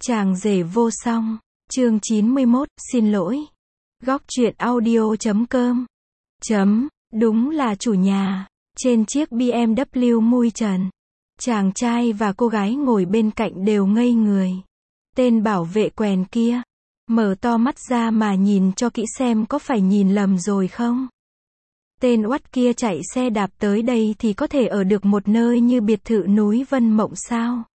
Chàng rể vô song. Chương 91, xin lỗi. Góc truyện audio.com. Đúng là chủ nhà. Trên chiếc BMW mui trần, chàng trai và cô gái ngồi bên cạnh đều ngây người. Tên bảo vệ quèn kia mở to mắt ra mà nhìn cho kỹ xem có phải nhìn lầm rồi không. Tên oắt kia chạy xe đạp tới đây thì có thể ở được một nơi như biệt thự núi Vân Mộng sao?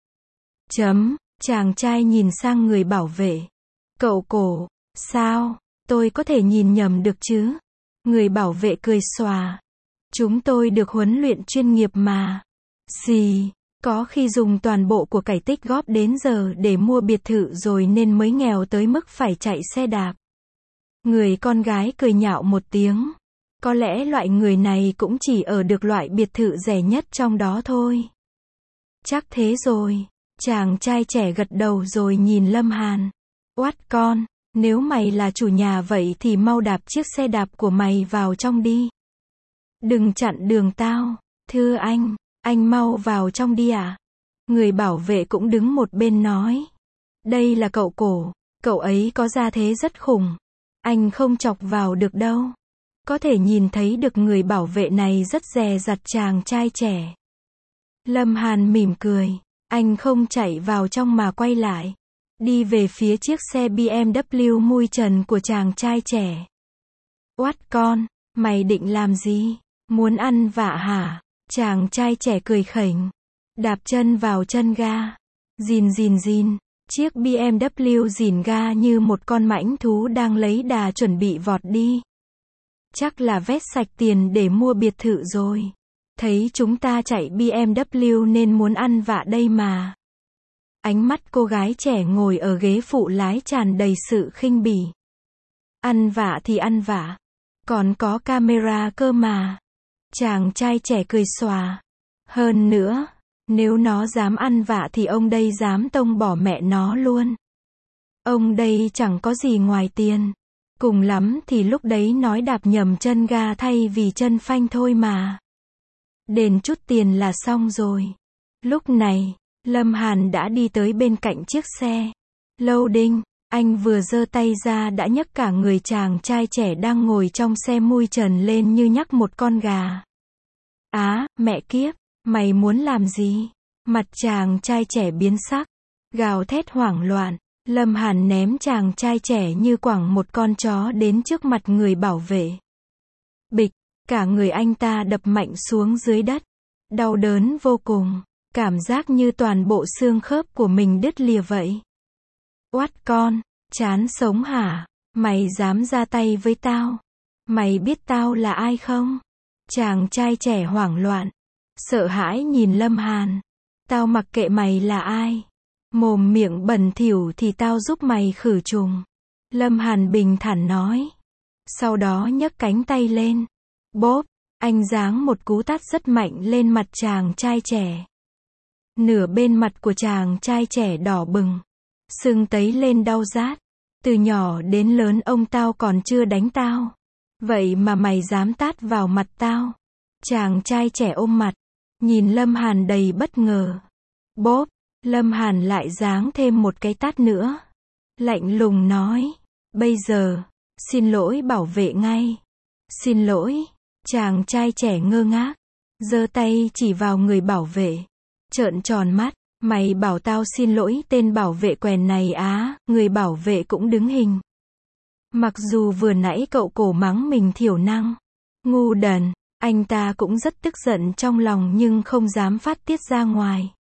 Chàng trai nhìn sang người bảo vệ. Cậu Cổ, sao, tôi có thể nhìn nhầm được chứ? Người bảo vệ cười xòa. Chúng tôi được huấn luyện chuyên nghiệp mà. Gì, có khi dùng toàn bộ của cải tích góp đến giờ để mua biệt thự rồi nên mới nghèo tới mức phải chạy xe đạp. Người con gái cười nhạo một tiếng. Có lẽ loại người này cũng chỉ ở được loại biệt thự rẻ nhất trong đó thôi. Chắc thế rồi. Chàng trai trẻ gật đầu rồi nhìn Lâm Hàn. Oát con, nếu mày là chủ nhà vậy thì mau đạp chiếc xe đạp của mày vào trong đi. Đừng chặn đường tao. Thưa anh mau vào trong đi ạ. Người bảo vệ cũng đứng một bên nói. Đây là cậu Cổ, cậu ấy có gia thế rất khủng. Anh không chọc vào được đâu. Có thể nhìn thấy được người bảo vệ này rất dè dặt chàng trai trẻ. Lâm Hàn mỉm cười. Anh không chạy vào trong mà quay lại. Đi về phía chiếc xe BMW mui trần của chàng trai trẻ. Oát con, mày định làm gì? Muốn ăn vạ hả? Chàng trai trẻ cười khỉnh. Đạp chân vào chân ga. Rìn. Chiếc BMW rìn ga như một con mãnh thú đang lấy đà chuẩn bị vọt đi. Chắc là vét sạch tiền để mua biệt thự rồi. Thấy chúng ta chạy BMW nên muốn ăn vạ đây mà. Ánh mắt cô gái trẻ ngồi ở ghế phụ lái tràn đầy sự khinh bỉ. Ăn vạ thì ăn vạ. Còn có camera cơ mà. Chàng trai trẻ cười xòa. Hơn nữa, nếu nó dám ăn vạ thì ông đây dám tông bỏ mẹ nó luôn. Ông đây chẳng có gì ngoài tiền. Cùng lắm thì lúc đấy nói đạp nhầm chân ga thay vì chân phanh thôi mà. Đền chút tiền là xong rồi. Lúc này, Lâm Hàn đã đi tới bên cạnh chiếc xe. Loading, anh vừa giơ tay ra đã nhấc cả người chàng trai trẻ đang ngồi trong xe mui trần lên như nhắc một con gà. Á, mẹ kiếp, mày muốn làm gì? Mặt chàng trai trẻ biến sắc, gào thét hoảng loạn. Lâm Hàn ném chàng trai trẻ như quẳng một con chó đến trước mặt người bảo vệ. Bịch, cả người anh ta đập mạnh xuống dưới đất. Đau đớn vô cùng, cảm giác như toàn bộ xương khớp của mình đứt lìa vậy. Oát con, chán sống hả? Mày dám ra tay với tao? Mày biết tao là ai không? Chàng trai trẻ hoảng loạn, sợ hãi nhìn Lâm Hàn. Tao mặc kệ mày là ai. Mồm miệng bẩn thỉu thì tao giúp mày khử trùng. Lâm Hàn bình thản nói. Sau đó nhấc cánh tay lên. Bốp, anh giáng một cú tát rất mạnh lên mặt chàng trai trẻ. Nửa bên mặt của chàng trai trẻ đỏ bừng, sưng tấy lên đau rát. Từ nhỏ đến lớn ông tao còn chưa đánh tao. Vậy mà mày dám tát vào mặt tao. Chàng trai trẻ ôm mặt, nhìn Lâm Hàn đầy bất ngờ. Bốp, Lâm Hàn lại giáng thêm một cái tát nữa. Lạnh lùng nói. Bây giờ, xin lỗi bảo vệ ngay. Xin lỗi. Chàng trai trẻ ngơ ngác, giơ tay chỉ vào người bảo vệ. Trợn tròn mắt. Mày bảo tao xin lỗi tên bảo vệ quèn này á? Người bảo vệ cũng đứng hình. Mặc dù vừa nãy cậu Cổ mắng mình thiểu năng, ngu đần, anh ta cũng rất tức giận trong lòng nhưng không dám phát tiết ra ngoài.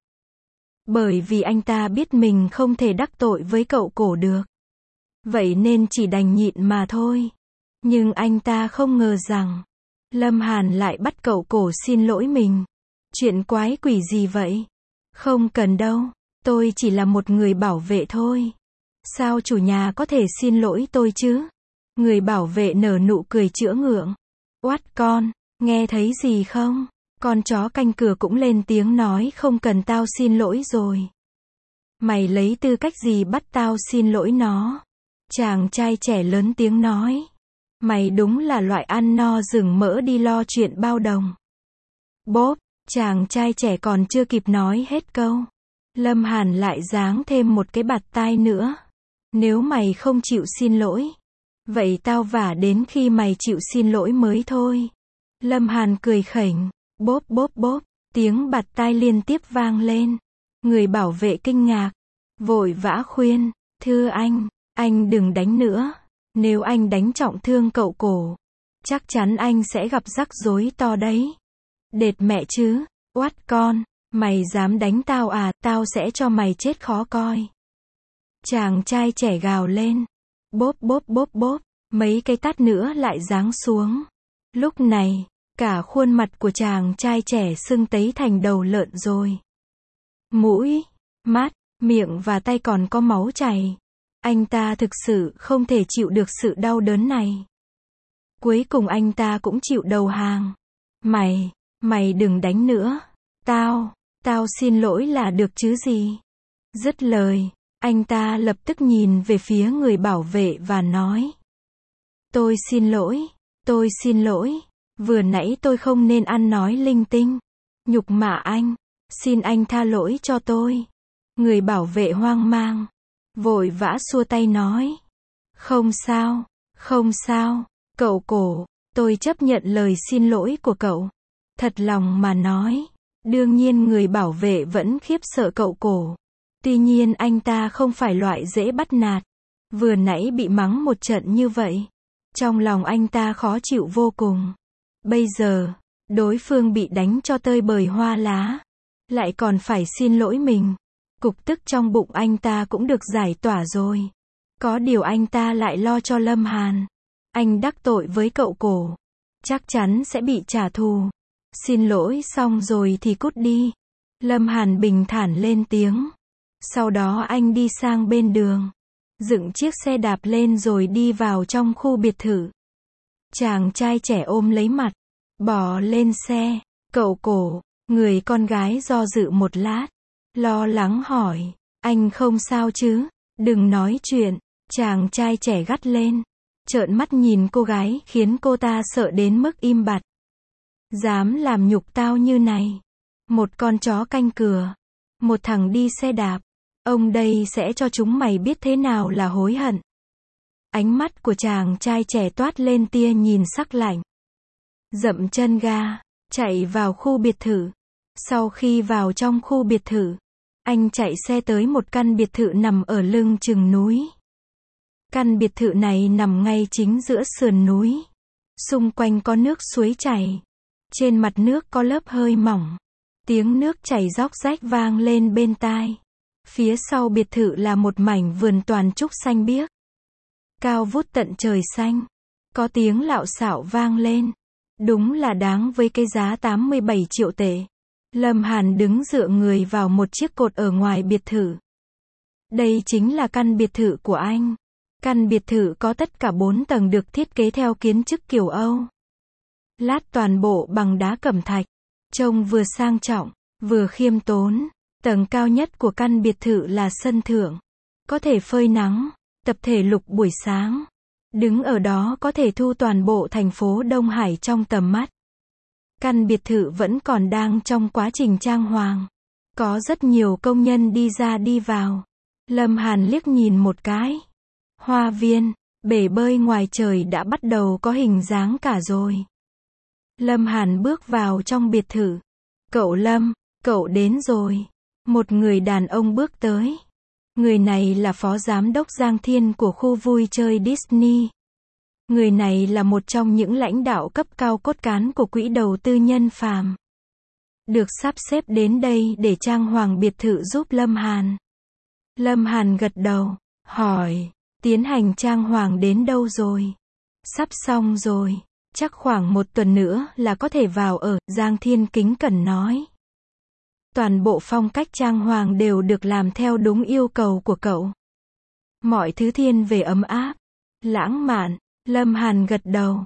Bởi vì anh ta biết mình không thể đắc tội với cậu Cổ được. Vậy nên chỉ đành nhịn mà thôi. Nhưng anh ta không ngờ rằng Lâm Hàn lại bắt cậu Cổ xin lỗi mình. Chuyện quái quỷ gì vậy? Không cần đâu, tôi chỉ là một người bảo vệ thôi. Sao chủ nhà có thể xin lỗi tôi chứ? Người bảo vệ nở nụ cười chữa ngượng. Oát con, nghe thấy gì không? Con chó canh cửa cũng lên tiếng nói không cần tao xin lỗi rồi. Mày lấy tư cách gì bắt tao xin lỗi nó? Chàng trai trẻ lớn tiếng nói. Mày đúng là loại ăn no rừng mỡ đi lo chuyện bao đồng. Bốp, chàng trai trẻ còn chưa kịp nói hết câu. Lâm Hàn lại giáng thêm một cái bạt tai nữa. Nếu mày không chịu xin lỗi, vậy tao vả đến khi mày chịu xin lỗi mới thôi. Lâm Hàn cười khỉnh, bốp bốp bốp, tiếng bạt tai liên tiếp vang lên. Người bảo vệ kinh ngạc, vội vã khuyên, thưa anh đừng đánh nữa. Nếu anh đánh trọng thương cậu cổ, chắc chắn anh sẽ gặp rắc rối to đấy. Đệt mẹ chứ, oát con, mày dám đánh tao à, tao sẽ cho mày chết khó coi. Chàng trai trẻ gào lên, bốp bốp bốp bốp, mấy cái tát nữa lại giáng xuống. Lúc này, cả khuôn mặt của chàng trai trẻ sưng tấy thành đầu lợn rồi. Mũi, mắt, miệng và tay còn có máu chảy. Anh ta thực sự không thể chịu được sự đau đớn này. Cuối cùng anh ta cũng chịu đầu hàng. Mày đừng đánh nữa. Tao xin lỗi là được chứ gì. Dứt lời, anh ta lập tức nhìn về phía người bảo vệ và nói. Tôi xin lỗi. Vừa nãy tôi không nên ăn nói linh tinh. Nhục mạ anh. Xin anh tha lỗi cho tôi. Người bảo vệ hoang mang, vội vã xua tay nói. Không sao, cậu cổ, tôi chấp nhận lời xin lỗi của cậu. Thật lòng mà nói, đương nhiên người bảo vệ vẫn khiếp sợ cậu cổ. Tuy nhiên anh ta không phải loại dễ bắt nạt. Vừa nãy bị mắng một trận như vậy, trong lòng anh ta khó chịu vô cùng. Bây giờ, đối phương bị đánh cho tơi bời hoa lá, lại còn phải xin lỗi mình. Cục tức trong bụng anh ta cũng được giải tỏa rồi. Có điều anh ta lại lo cho Lâm Hàn. Anh đắc tội với cậu cổ, chắc chắn sẽ bị trả thù. Xin lỗi xong rồi thì cút đi. Lâm Hàn bình thản lên tiếng. Sau đó anh đi sang bên đường, dựng chiếc xe đạp lên rồi đi vào trong khu biệt thự. Chàng trai trẻ ôm lấy mặt, bỏ lên xe. Cậu cổ, người con gái do dự một lát, lo lắng hỏi, anh không sao chứ? Đừng nói chuyện. Chàng trai trẻ gắt lên, trợn mắt nhìn cô gái khiến cô ta sợ đến mức im bặt. Dám làm nhục tao như này. Một con chó canh cửa, một thằng đi xe đạp. Ông đây sẽ cho chúng mày biết thế nào là hối hận. Ánh mắt của chàng trai trẻ toát lên tia nhìn sắc lạnh. Dậm chân ga, chạy vào khu biệt thự. Sau khi vào trong khu biệt thự, anh chạy xe tới một căn biệt thự nằm ở lưng chừng núi. Căn biệt thự này nằm ngay chính giữa sườn núi. Xung quanh có nước suối chảy. Trên mặt nước có lớp hơi mỏng. Tiếng nước chảy róc rách vang lên bên tai. Phía sau biệt thự là một mảnh vườn toàn trúc xanh biếc. Cao vút tận trời xanh. Có tiếng lạo xạo vang lên. Đúng là đáng với cái giá 87 triệu tệ. Lâm Hàn đứng dựa người vào một chiếc cột ở ngoài biệt thự. Đây chính là căn biệt thự của anh. Căn biệt thự có tất cả 4 tầng được thiết kế theo kiến trúc kiểu Âu. Lát toàn bộ bằng đá cẩm thạch. Trông vừa sang trọng, vừa khiêm tốn. Tầng cao nhất của căn biệt thự là sân thượng. Có thể phơi nắng, tập thể dục buổi sáng. Đứng ở đó có thể thu toàn bộ thành phố Đông Hải trong tầm mắt. Căn biệt thự vẫn còn đang trong quá trình trang hoàng. Có rất nhiều công nhân đi ra đi vào. Lâm Hàn liếc nhìn một cái. Hoa viên, bể bơi ngoài trời đã bắt đầu có hình dáng cả rồi. Lâm Hàn bước vào trong biệt thự. Cậu Lâm, cậu đến rồi. Một người đàn ông bước tới. Người này là phó giám đốc Giang Thiên của khu vui chơi Disney. Người này là một trong những lãnh đạo cấp cao cốt cán của quỹ đầu tư Nhân Phàm. Được sắp xếp đến đây để trang hoàng biệt thự giúp Lâm Hàn. Lâm Hàn gật đầu, hỏi, tiến hành trang hoàng đến đâu rồi? Sắp xong rồi, chắc khoảng 1 tuần nữa là có thể vào ở, Giang Thiên kính cẩn nói. Toàn bộ phong cách trang hoàng đều được làm theo đúng yêu cầu của cậu. Mọi thứ thiên về ấm áp, lãng mạn. Lâm Hàn gật đầu,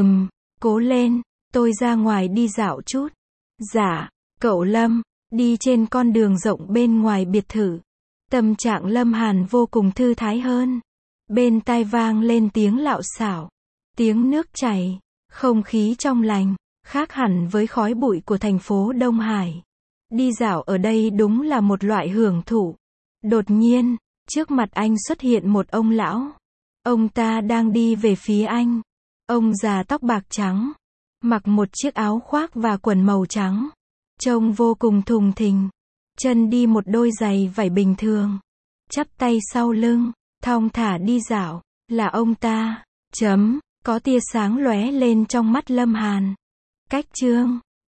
cố lên, tôi ra ngoài đi dạo chút. Dạ, cậu Lâm, đi trên con đường rộng bên ngoài biệt thự. Tâm trạng Lâm Hàn vô cùng thư thái hơn. Bên tai vang lên tiếng lạo xạo, tiếng nước chảy, không khí trong lành, khác hẳn với khói bụi của thành phố Đông Hải. Đi dạo ở đây đúng là một loại hưởng thụ. Đột nhiên, trước mặt anh xuất hiện một ông lão. Ông ta đang đi về phía anh. Ông già tóc bạc trắng, mặc một chiếc áo khoác và quần màu trắng, trông vô cùng thùng thình. Chân đi một đôi giày vải bình thường, chắp tay sau lưng, thong thả đi dạo. Là ông ta. Có tia sáng lóe lên trong mắt Lâm Hàn. Cách chương